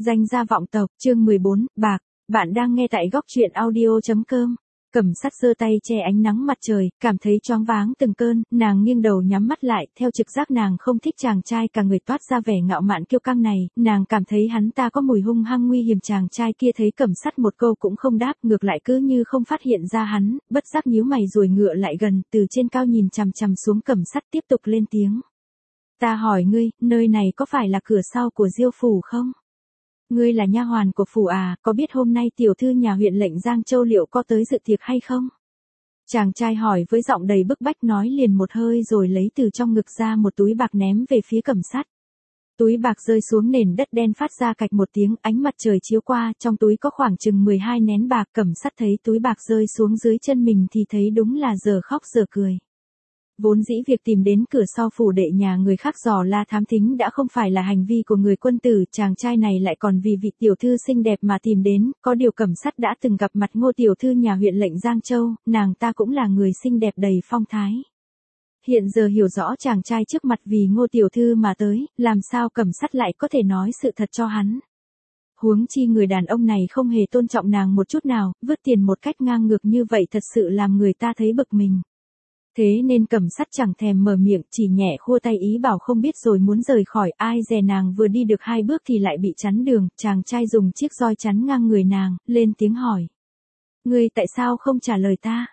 Danh gia vọng tộc, chương 14, bạc. Bạn đang nghe tại góc truyện audio.com. Cẩm Sắt giơ tay che ánh nắng mặt trời, cảm thấy choáng váng từng cơn, nàng nghiêng đầu nhắm mắt lại, theo trực giác nàng không thích chàng trai cả người toát ra vẻ ngạo mạn kiêu căng này, nàng cảm thấy hắn ta có mùi hung hăng nguy hiểm. Chàng trai kia thấy Cẩm Sắt một câu cũng không đáp, ngược lại cứ như không phát hiện ra hắn, bất giác nhíu mày rồi ngựa lại gần, từ trên cao nhìn chằm chằm xuống Cẩm Sắt tiếp tục lên tiếng. Ta hỏi ngươi, nơi này có phải là cửa sau của Diêu phủ không? Ngươi là nha hoàn của phủ à, có biết hôm nay tiểu thư nhà huyện lệnh Giang Châu liệu có tới dự tiệc hay không? Chàng trai hỏi với giọng đầy bức bách, nói liền một hơi rồi lấy từ trong ngực ra một túi bạc ném về phía Cẩm Sắt. Túi bạc rơi xuống nền đất đen phát ra cạch một tiếng, ánh mặt trời chiếu qua, trong túi có khoảng chừng 12 nén bạc. Cẩm Sắt thấy túi bạc rơi xuống dưới chân mình thì thấy đúng là giờ khóc giờ cười. Vốn dĩ việc tìm đến cửa sau phủ đệ nhà người khác dò la thám thính đã không phải là hành vi của người quân tử, chàng trai này lại còn vì vị tiểu thư xinh đẹp mà tìm đến, có điều Cẩm Sắt đã từng gặp mặt Ngô tiểu thư nhà huyện lệnh Giang Châu, nàng ta cũng là người xinh đẹp đầy phong thái. Hiện giờ hiểu rõ chàng trai trước mặt vì Ngô tiểu thư mà tới, làm sao Cẩm Sắt lại có thể nói sự thật cho hắn. Huống chi người đàn ông này không hề tôn trọng nàng một chút nào, vứt tiền một cách ngang ngược như vậy thật sự làm người ta thấy bực mình. Thế nên Cẩm Sắt chẳng thèm mở miệng, chỉ nhẹ khua tay ý bảo không biết rồi muốn rời khỏi. Ai dè nàng vừa đi được 2 bước thì lại bị chắn đường, chàng trai dùng chiếc roi chắn ngang người nàng, lên tiếng hỏi. Ngươi tại sao không trả lời ta?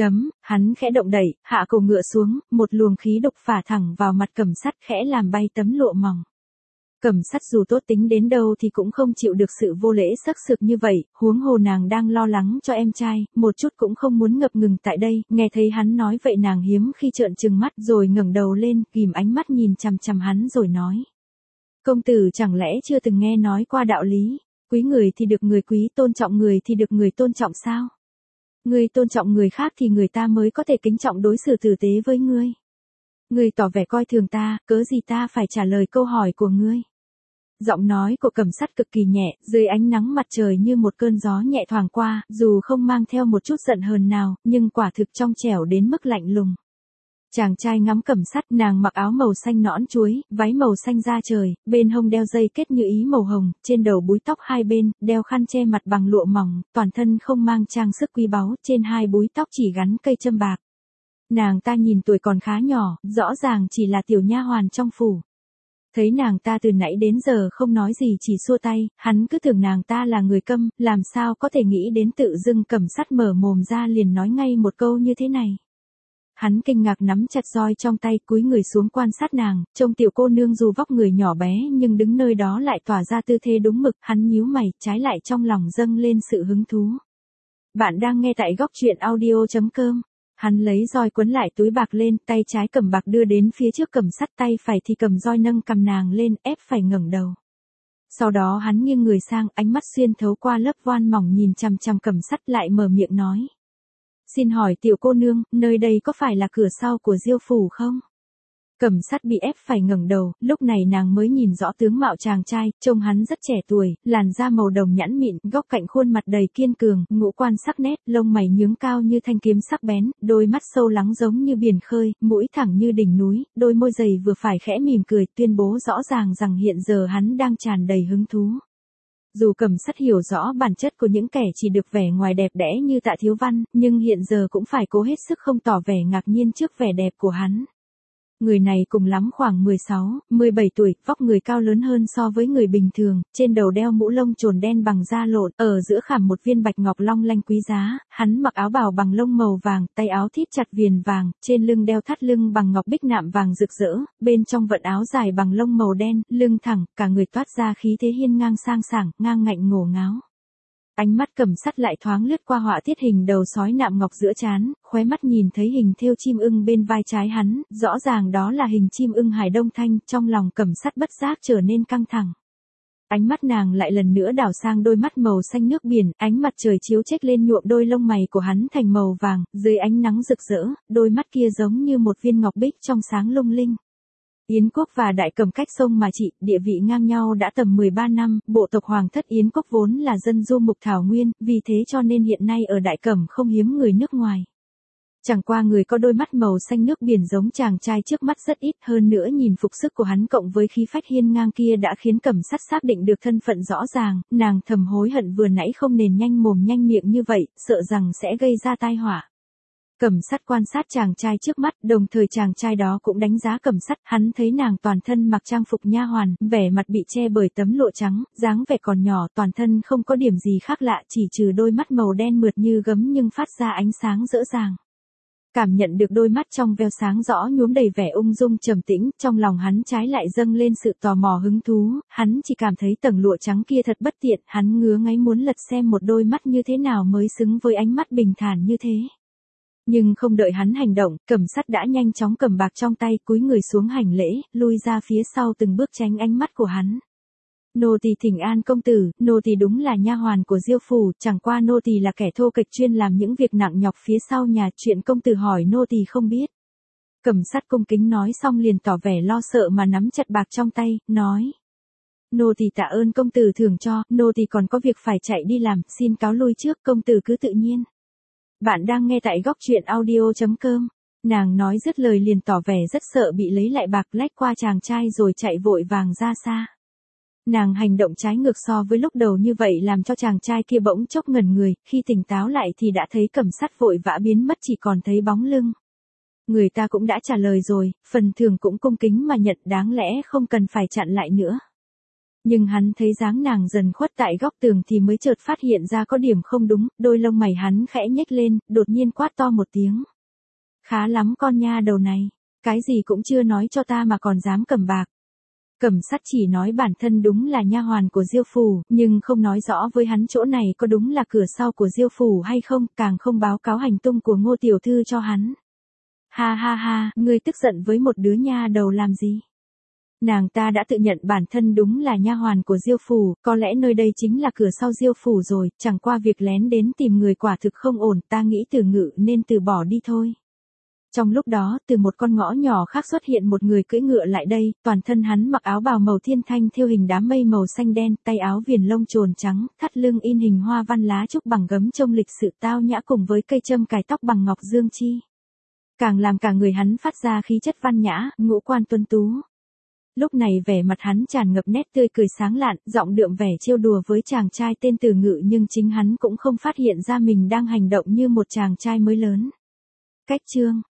Hắn khẽ động đẩy, hạ cổ ngựa xuống, một luồng khí độc phả thẳng vào mặt Cẩm Sắt khẽ làm bay tấm lụa mỏng. Cẩm Sắt dù tốt tính đến đâu thì cũng không chịu được sự vô lễ sắc sược như vậy, huống hồ nàng đang lo lắng cho em trai, một chút cũng không muốn ngập ngừng tại đây. Nghe thấy hắn nói vậy nàng hiếm khi trợn trừng mắt rồi ngẩng đầu lên, ghim ánh mắt nhìn chằm chằm hắn rồi nói. Công tử chẳng lẽ chưa từng nghe nói qua đạo lý, quý người thì được người quý, tôn trọng người thì được người tôn trọng sao? Ngươi tôn trọng người khác thì người ta mới có thể kính trọng đối xử tử tế với ngươi. Ngươi tỏ vẻ coi thường ta, cớ gì ta phải trả lời câu hỏi của ngươi? Giọng nói của Cẩm Sắt cực kỳ nhẹ, dưới ánh nắng mặt trời như một cơn gió nhẹ thoảng qua, dù không mang theo một chút giận hờn nào, nhưng quả thực trong trẻo đến mức lạnh lùng. Chàng trai ngắm Cẩm Sắt, nàng mặc áo màu xanh nõn chuối, váy màu xanh da trời, bên hông đeo dây kết như ý màu hồng, trên đầu búi tóc 2 bên, đeo khăn che mặt bằng lụa mỏng, toàn thân không mang trang sức quý báu, trên 2 búi tóc chỉ gắn cây châm bạc. Nàng ta nhìn tuổi còn khá nhỏ, rõ ràng chỉ là tiểu nha hoàn trong phủ. Thấy nàng ta từ nãy đến giờ không nói gì chỉ xua tay, hắn cứ tưởng nàng ta là người câm, làm sao có thể nghĩ đến tự dưng Cẩm Sắt mở mồm ra liền nói ngay một câu như thế này. Hắn kinh ngạc nắm chặt roi trong tay, cúi người xuống quan sát nàng, trông tiểu cô nương dù vóc người nhỏ bé nhưng đứng nơi đó lại tỏa ra tư thế đúng mực, hắn nhíu mày, trái lại trong lòng dâng lên sự hứng thú. Bạn đang nghe tại góc truyện audio.com. Hắn lấy roi quấn lại túi bạc lên, tay trái cầm bạc đưa đến phía trước Cẩm Sắt, tay phải thì cầm roi nâng cầm nàng lên, ép phải ngẩng đầu. Sau đó hắn nghiêng người sang, ánh mắt xuyên thấu qua lớp voan mỏng nhìn chằm chằm Cẩm Sắt, lại mở miệng nói. Xin hỏi tiểu cô nương, nơi đây có phải là cửa sau của Diêu phủ không? Cẩm Sắt bị ép phải ngẩng đầu, lúc này nàng mới nhìn rõ tướng mạo chàng trai, trông hắn rất trẻ tuổi, làn da màu đồng nhẵn mịn, góc cạnh khuôn mặt đầy kiên cường, ngũ quan sắc nét, lông mày nhướng cao như thanh kiếm sắc bén, đôi mắt sâu lắng giống như biển khơi, mũi thẳng như đỉnh núi, đôi môi dày vừa phải khẽ mỉm cười, tuyên bố rõ ràng rằng hiện giờ hắn đang tràn đầy hứng thú. Dù Cẩm Sắt hiểu rõ bản chất của những kẻ chỉ được vẻ ngoài đẹp đẽ như Tạ Thiếu Văn, nhưng hiện giờ cũng phải cố hết sức không tỏ vẻ ngạc nhiên trước vẻ đẹp của hắn. Người này cùng lắm khoảng 16, 17 tuổi, vóc người cao lớn hơn so với người bình thường, trên đầu đeo mũ lông trồn đen bằng da lộn, ở giữa khảm một viên bạch ngọc long lanh quý giá, hắn mặc áo bào bằng lông màu vàng, tay áo thít chặt viền vàng, trên lưng đeo thắt lưng bằng ngọc bích nạm vàng rực rỡ, bên trong vận áo dài bằng lông màu đen, lưng thẳng, cả người toát ra khí thế hiên ngang sang sảng, ngang ngạnh ngổ ngáo. Ánh mắt Cẩm Sắt lại thoáng lướt qua họa tiết hình đầu sói nạm ngọc giữa trán, khóe mắt nhìn thấy hình thêu chim ưng bên vai trái hắn, rõ ràng đó là hình chim ưng Hải Đông Thanh, trong lòng Cẩm Sắt bất giác trở nên căng thẳng. Ánh mắt nàng lại lần nữa đảo sang đôi mắt màu xanh nước biển, ánh mặt trời chiếu chếch lên nhuộm đôi lông mày của hắn thành màu vàng, dưới ánh nắng rực rỡ, đôi mắt kia giống như một viên ngọc bích trong sáng lung linh. Yến quốc và Đại Cẩm cách sông mà trị, địa vị ngang nhau đã tầm 13 năm, bộ tộc Hoàng thất Yến quốc vốn là dân du mục thảo nguyên, vì thế cho nên hiện nay ở Đại Cẩm không hiếm người nước ngoài. Chẳng qua người có đôi mắt màu xanh nước biển giống chàng trai trước mắt rất ít, hơn nữa nhìn phục sức của hắn cộng với khí phách hiên ngang kia đã khiến Cẩm Sắt xác định được thân phận rõ ràng, nàng thầm hối hận vừa nãy không nên nhanh mồm nhanh miệng như vậy, sợ rằng sẽ gây ra tai họa. Cẩm Sắt quan sát chàng trai trước mắt, đồng thời chàng trai đó cũng đánh giá Cẩm Sắt, hắn thấy nàng toàn thân mặc trang phục nha hoàn, vẻ mặt bị che bởi tấm lụa trắng, dáng vẻ còn nhỏ, toàn thân không có điểm gì khác lạ, chỉ trừ đôi mắt màu đen mượt như gấm nhưng phát ra ánh sáng rỡ ràng. Cảm nhận được đôi mắt trong veo sáng rõ nhuốm đầy vẻ ung dung trầm tĩnh, trong lòng hắn trái lại dâng lên sự tò mò hứng thú, hắn chỉ cảm thấy tầng lụa trắng kia thật bất tiện, hắn ngứa ngáy muốn lật xem một đôi mắt như thế nào mới xứng với ánh mắt bình thản như thế. Nhưng không đợi hắn hành động, Cẩm Sắt đã nhanh chóng cầm bạc trong tay, cúi người xuống hành lễ, lui ra phía sau từng bước tránh ánh mắt của hắn. Nô tỳ thỉnh an công tử, nô tỳ đúng là nha hoàn của Diêu phủ, chẳng qua nô tỳ là kẻ thô kệch chuyên làm những việc nặng nhọc phía sau nhà, chuyện công tử hỏi nô tỳ không biết. Cẩm Sắt cung kính nói xong liền tỏ vẻ lo sợ mà nắm chặt bạc trong tay, nói: Nô tỳ tạ ơn công tử thưởng cho, nô tỳ còn có việc phải chạy đi làm, xin cáo lui trước, công tử cứ tự nhiên. Bạn đang nghe tại góc truyện audio.com. Nàng nói dứt lời liền tỏ vẻ rất sợ bị lấy lại bạc, lách qua chàng trai rồi chạy vội vàng ra xa. Nàng hành động trái ngược so với lúc đầu như vậy làm cho chàng trai kia bỗng chốc ngẩn người, khi tỉnh táo lại thì đã thấy Cẩm Sắt vội vã biến mất, chỉ còn thấy bóng lưng. Người ta cũng đã trả lời rồi, phần thưởng cũng cung kính mà nhận, đáng lẽ không cần phải chặn lại nữa. Nhưng hắn thấy dáng nàng dần khuất tại góc tường thì mới chợt phát hiện ra có điểm không đúng, đôi lông mày hắn khẽ nhếch lên, đột nhiên quát to một tiếng. Khá lắm con nha đầu này, cái gì cũng chưa nói cho ta mà còn dám cầm bạc. Cẩm Sắt chỉ nói bản thân đúng là nha hoàn của Diêu phủ, nhưng không nói rõ với hắn chỗ này có đúng là cửa sau của Diêu phủ hay không, càng không báo cáo hành tung của Ngô tiểu thư cho hắn. Ha ha ha, ngươi tức giận với một đứa nha đầu làm gì? Nàng ta đã tự nhận bản thân đúng là nha hoàn của Diêu phủ, có lẽ nơi đây chính là cửa sau Diêu phủ rồi, chẳng qua việc lén đến tìm người quả thực không ổn, ta nghĩ Từ Ngự nên từ bỏ đi thôi. Trong lúc đó, từ một con ngõ nhỏ khác xuất hiện một người cưỡi ngựa lại đây, toàn thân hắn mặc áo bào màu thiên thanh thêu hình đám mây màu xanh đen, tay áo viền lông trồn trắng, thắt lưng in hình hoa văn lá trúc bằng gấm trông lịch sự tao nhã cùng với cây châm cài tóc bằng ngọc dương chi. Càng làm cả người hắn phát ra khí chất văn nhã, ngũ quan tuấn tú. Lúc này vẻ mặt hắn tràn ngập nét tươi cười sáng lạn, giọng đượm vẻ trêu đùa với chàng trai tên Từ Ngự, nhưng chính hắn cũng không phát hiện ra mình đang hành động như một chàng trai mới lớn. Cách chương